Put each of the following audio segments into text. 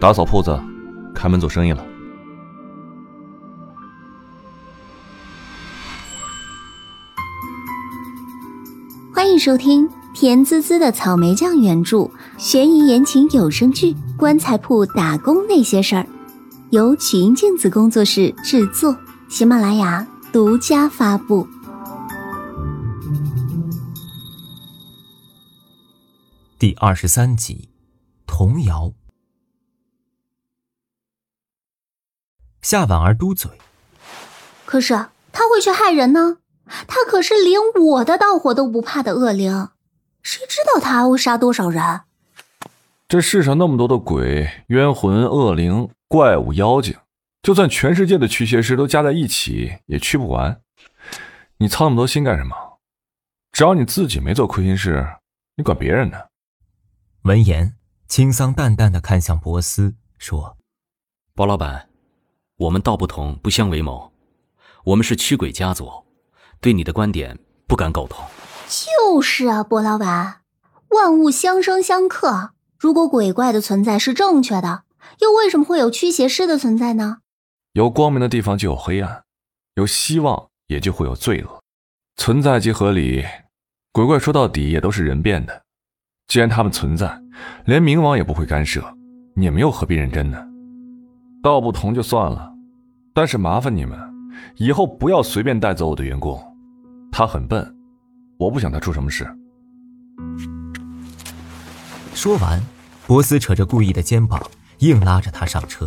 打扫铺子，开门做生意了。 欢迎收听甜滋滋的草莓酱原著悬疑言情有声剧《棺材铺打工那些事儿》，由曲音镜子工作室制作，喜马拉雅独家发布。 第23集，童谣。夏婉儿嘟嘴， 可是他会去害人呢？他可是连我的盗火都不怕的恶灵，谁知道他会杀多少人？ 这世上那么多的鬼、冤魂、恶灵、怪物、妖精，就算全世界的驱邪师都加在一起也驱不完。你操那么多心干什么？只要你自己没做亏心事，你管别人呢？ 闻言，青桑淡淡地看向博斯，说： 包老板，我们道不同不相为谋，我们是驱鬼家族，对你的观点不敢苟同。 就是啊，波老板，万物相生相克，如果鬼怪的存在是正确的，又为什么会有驱邪师的存在呢？ 有光明的地方就有黑暗，有希望也就会有罪恶，存在即合理。鬼怪说到底也都是人变的，既然他们存在，连冥王也不会干涉，你们又何必认真呢？道不同就算了，但是麻烦你们以后不要随便带走我的员工，他很笨，我不想他出什么事。 说完，博斯扯着顾意的肩膀，硬拉着他上车。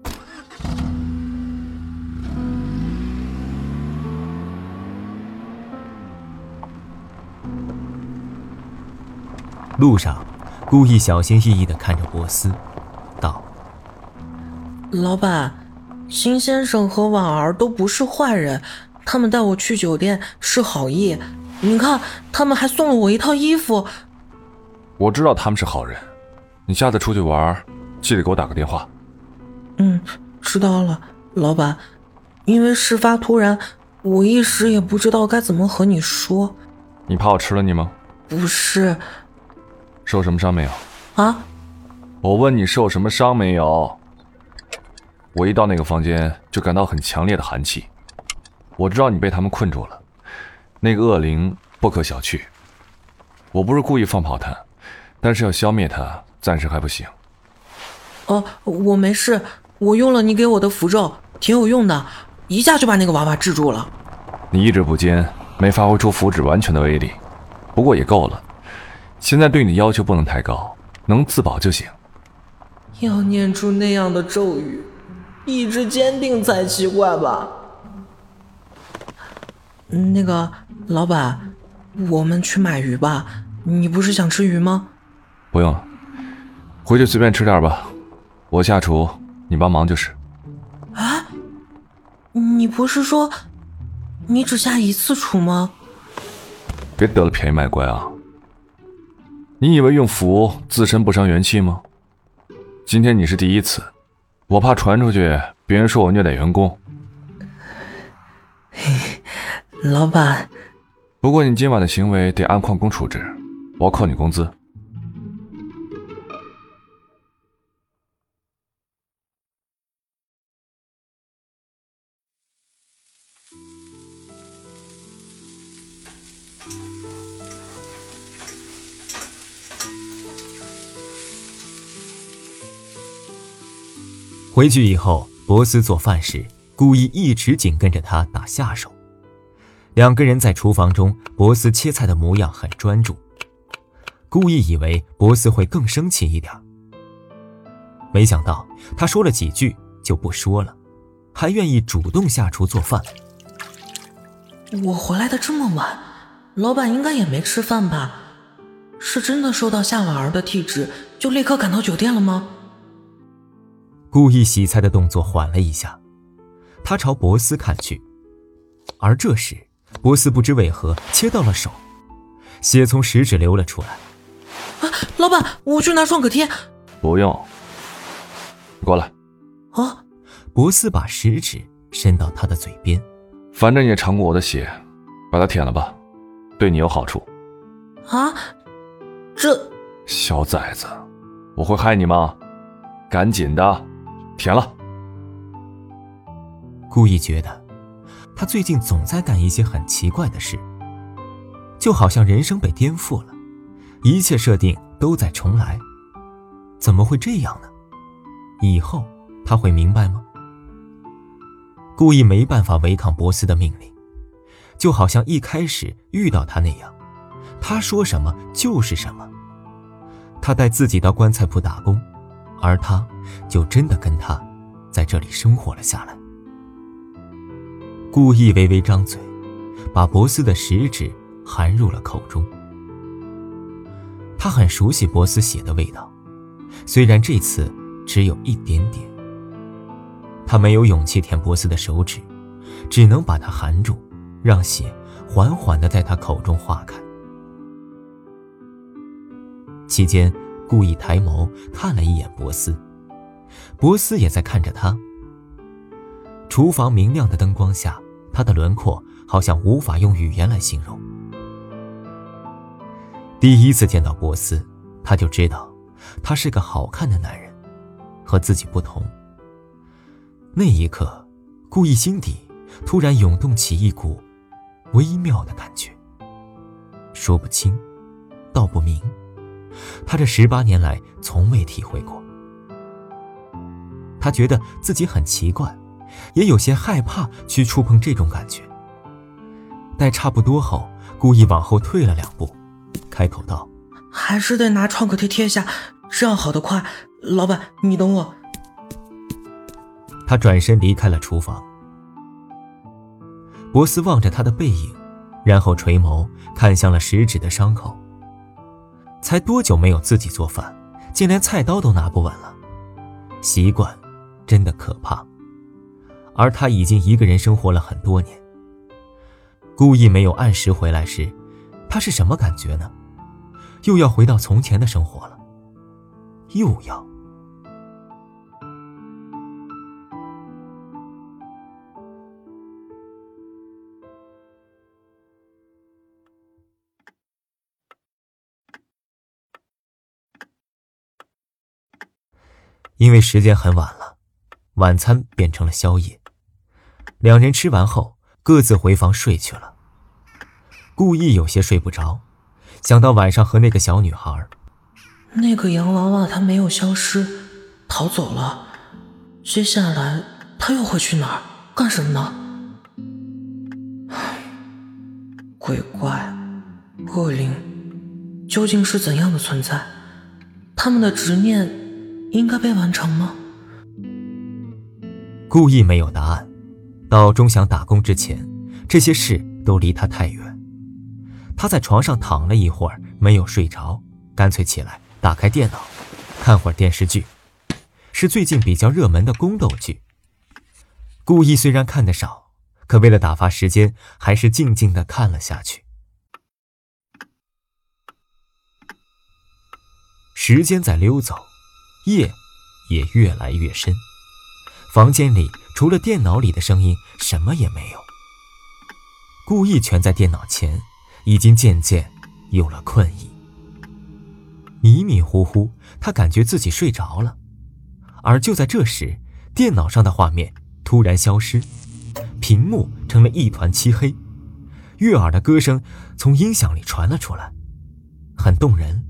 路上，顾意小心翼翼地看着博斯，道： 老板，辛先生和婉儿都不是坏人，他们带我去酒店是好意，你看他们还送了我一套衣服。 我知道他们是好人，你下次出去玩记得给我打个电话。 知道了，老板。因为事发突然，我一时也不知道该怎么和你说。 你怕我吃了你吗？ 不是。 受什么伤没有？ 啊？ 我问你受什么伤没有？我一到那个房间就感到很强烈的寒气，我知道你被他们困住了，那个恶灵不可小觑。我不是故意放跑他，但是要消灭他暂时还不行。 我没事，我用了你给我的符咒，挺有用的，一下就把那个娃娃制住了。 你意志不坚，没发挥出符纸完全的威力，不过也够了。现在对你的要求不能太高，能自保就行。 要念出那样的咒语，意志坚定才奇怪吧。那个老板，我们去买鱼吧，你不是想吃鱼吗？ 不用了，回去随便吃点吧，我下厨，你帮忙就是。 啊？你不是说你只下一次厨吗？ 别得了便宜卖乖啊！你以为用符自身不伤元气吗？今天你是第一次，我怕传出去别人说我虐待员工。 老板， 不过你今晚的行为得按旷工处置，我要扣你工资。 回去以后，博斯做饭时，顾意一直紧跟着他打下手。两个人在厨房中，博斯切菜的模样很专注。顾意以为博斯会更生气一点，没想到他说了几句就不说了，还愿意主动下厨做饭。 我回来的这么晚，老板应该也没吃饭吧？是真的受到夏婉儿的替指，就立刻赶到酒店了吗？ 顾意洗菜的动作缓了一下，他朝博斯看去，而这时博斯不知为何切到了手，血从食指流了出来。 老板，我去拿创可贴。 不用，你过来。 博斯把食指伸到他的嘴边。 反正你也尝过我的血，把它舔了吧，对你有好处。 这小崽子，我会害你吗？ 赶紧的，填了。 顾意觉得他最近总在干一些很奇怪的事，就好像人生被颠覆了，一切设定都在重来。怎么会这样呢？以后他会明白吗？顾意没办法违抗博斯的命令，就好像一开始遇到他那样，他说什么就是什么。他带自己到棺材铺打工，而他就真的跟他在这里生活了下来。顾意微微张嘴，把博斯的食指含入了口中。他很熟悉博斯血的味道，虽然这次只有一点点。他没有勇气舔博斯的手指，只能把它含住，让血缓缓地在他口中化开。期间，顾意抬眸看了一眼博斯，博斯也在看着他。厨房明亮的灯光下，他的轮廓好像无法用语言来形容。第一次见到博斯，他就知道他是个好看的男人，和自己不同。那一刻，顾意心底突然涌动起一股微妙的感觉，说不清，道不明，他这18年来从未体会过。他觉得自己很奇怪，也有些害怕去触碰这种感觉。待差不多后，顾意往后退了2步，开口道： 还是得拿创可贴贴下，这样好得快。老板，你等我。 他转身离开了厨房。博斯望着他的背影，然后垂眸看向了食指的伤口。才多久没有自己做饭，竟连菜刀都拿不稳了。习惯真的可怕。而他已经一个人生活了很多年。顾意没有按时回来时，他是什么感觉呢？又要回到从前的生活了。又要。因为时间很晚了，晚餐变成了宵夜。2人吃完后，各自回房睡去了。顾意有些睡不着，想到晚上和那个小女孩。 那个洋娃娃她没有消失，逃走了。接下来她又会去哪儿，干什么呢？鬼怪、恶灵究竟是怎样的存在？他们的执念应该被完成吗？ 顾意没有答案。到钟响打工之前，这些事都离他太远。他在床上躺了一会儿，没有睡着，干脆起来打开电脑，看会儿电视剧，是最近比较热门的宫斗剧。顾意虽然看得少，可为了打发时间，还是静静地看了下去。时间在溜走，夜也越来越深。房间里除了电脑里的声音，什么也没有。顾意蜷在电脑前，已经渐渐有了困意。迷迷糊糊，他感觉自己睡着了。而就在这时，电脑上的画面突然消失，屏幕成了一团漆黑，悦耳的歌声从音响里传了出来，很动人。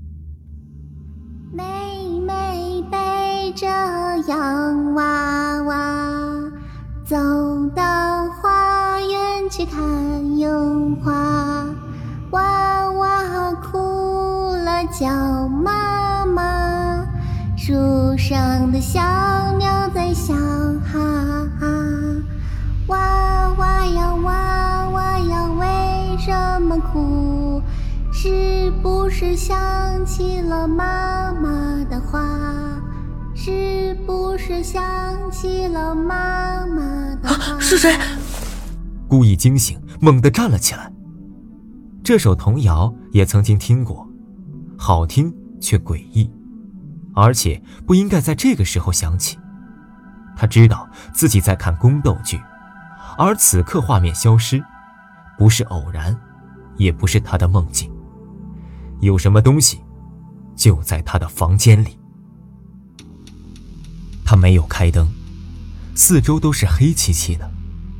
妹妹背着洋娃娃，走到花园去看樱花，娃娃哭了叫妈妈，树上的小鸟在笑哈哈，娃娃呀娃娃呀，为什么哭？是不是想起了妈妈的话？是不是想起了妈妈的话？ 是谁？ 顾意惊醒，猛地站了起来。这首童谣也曾经听过，好听却诡异，而且不应该在这个时候响起。他知道自己在看宫斗剧，而此刻画面消失，不是偶然，也不是他的梦境。有什么东西就在他的房间里。 他没有开灯，四周都是黑漆漆的。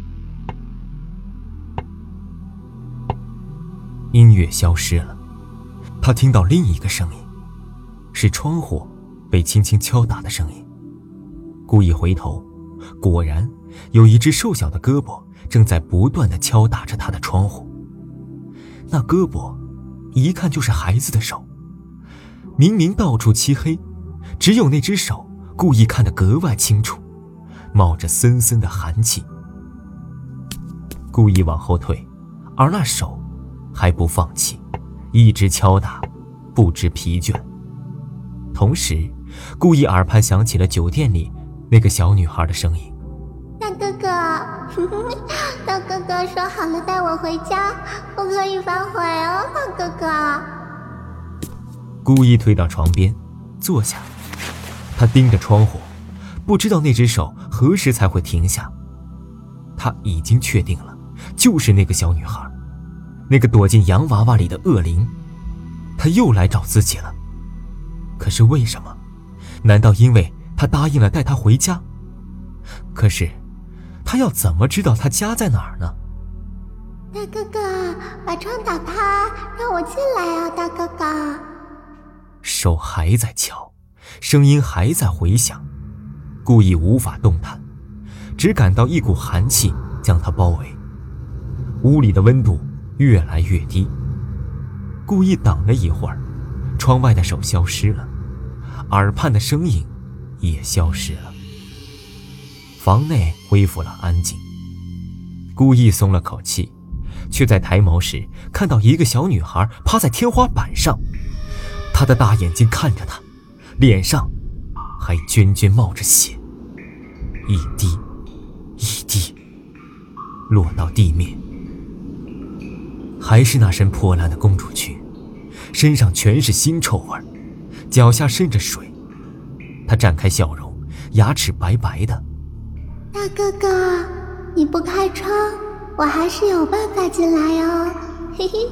音乐消失了，他听到另一个声音，是窗户被轻轻敲打的声音。顾一回头，果然有一只瘦小的胳膊正在不断地敲打着他的窗户。那胳膊一看就是孩子的手，明明到处漆黑，只有那只手故意看得格外清楚，冒着森森的寒气。故意往后退，而那手还不放弃，一直敲打，不知疲倦。同时，故意耳畔响起了酒店里那个小女孩的声音：“ 大哥哥，大哥哥说好了带我回家，不可以反悔哦，大哥哥。” 故意推到床边，坐下。他盯着窗户，不知道那只手何时才会停下。他已经确定了，就是那个小女孩，那个躲进洋娃娃里的恶灵。他又来找自己了。可是为什么？难道因为他答应了带他回家？可是他要怎么知道他家在哪儿呢？ 大哥哥，把窗打开，让我进来啊，大哥哥。 手还在敲，声音还在回响。故意无法动弹，只感到一股寒气将他包围。屋里的温度越来越低。故意等了一会儿，窗外的手消失了，耳畔的声音也消失了。房内恢复了安静。故意松了口气，却在抬眸时看到一个小女孩趴在天花板上，她的大眼睛看着他，脸上还涓涓冒着血，一滴一滴落到地面。还是那身破烂的公主裙，身上全是腥臭味，脚下渗着水。她绽开笑容，牙齿白白的。 大哥哥，你不开窗，我还是有办法进来哦，嘿嘿。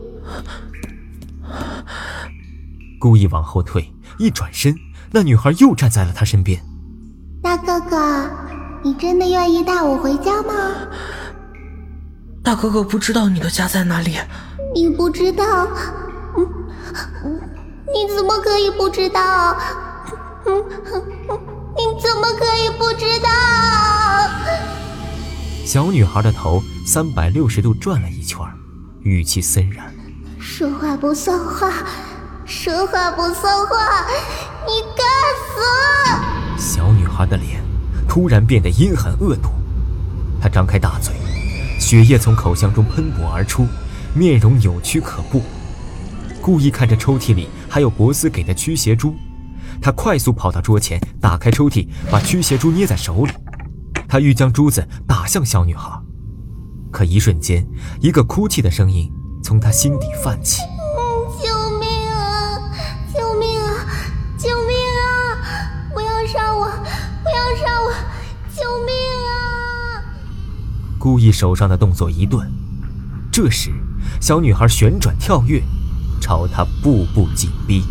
故意往后退，一转身，那女孩又站在了他身边。 大哥哥，你真的愿意带我回家吗？ 大哥哥不知道你的家在哪里。 你不知道？你怎么可以不知道？你怎么可以不知道？ 小女孩的头360度转了一圈，语气森然：“ 说话不算话，说话不算话，你该死！” 小女孩的脸突然变得阴狠恶毒，她张开大嘴，血液从口腔中喷薄而出，面容扭曲可怖。故意看着抽屉里还有博斯给的驱邪珠，他快速跑到桌前，打开抽屉，把驱邪珠捏在手里。他欲将珠子打向小女孩，可一瞬间，一个哭泣的声音从他心底泛起：“ 救命啊！救命啊！救命啊！不要杀我！不要杀我！救命啊！” 故意手上的动作一顿，这时小女孩旋转跳跃，朝他步步紧逼。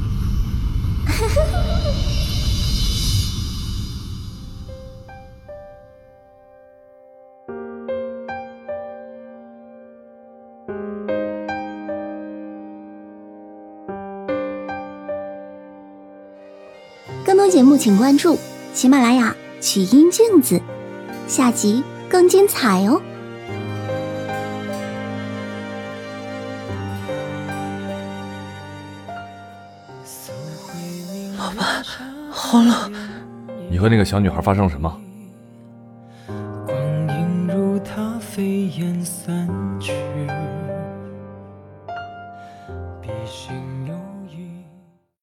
更多节目请关注喜马拉雅曲音镜子，下集更精彩哦。 老板，好冷。 你和那个小女孩发生了什么？ 光阴如它飞烟散去，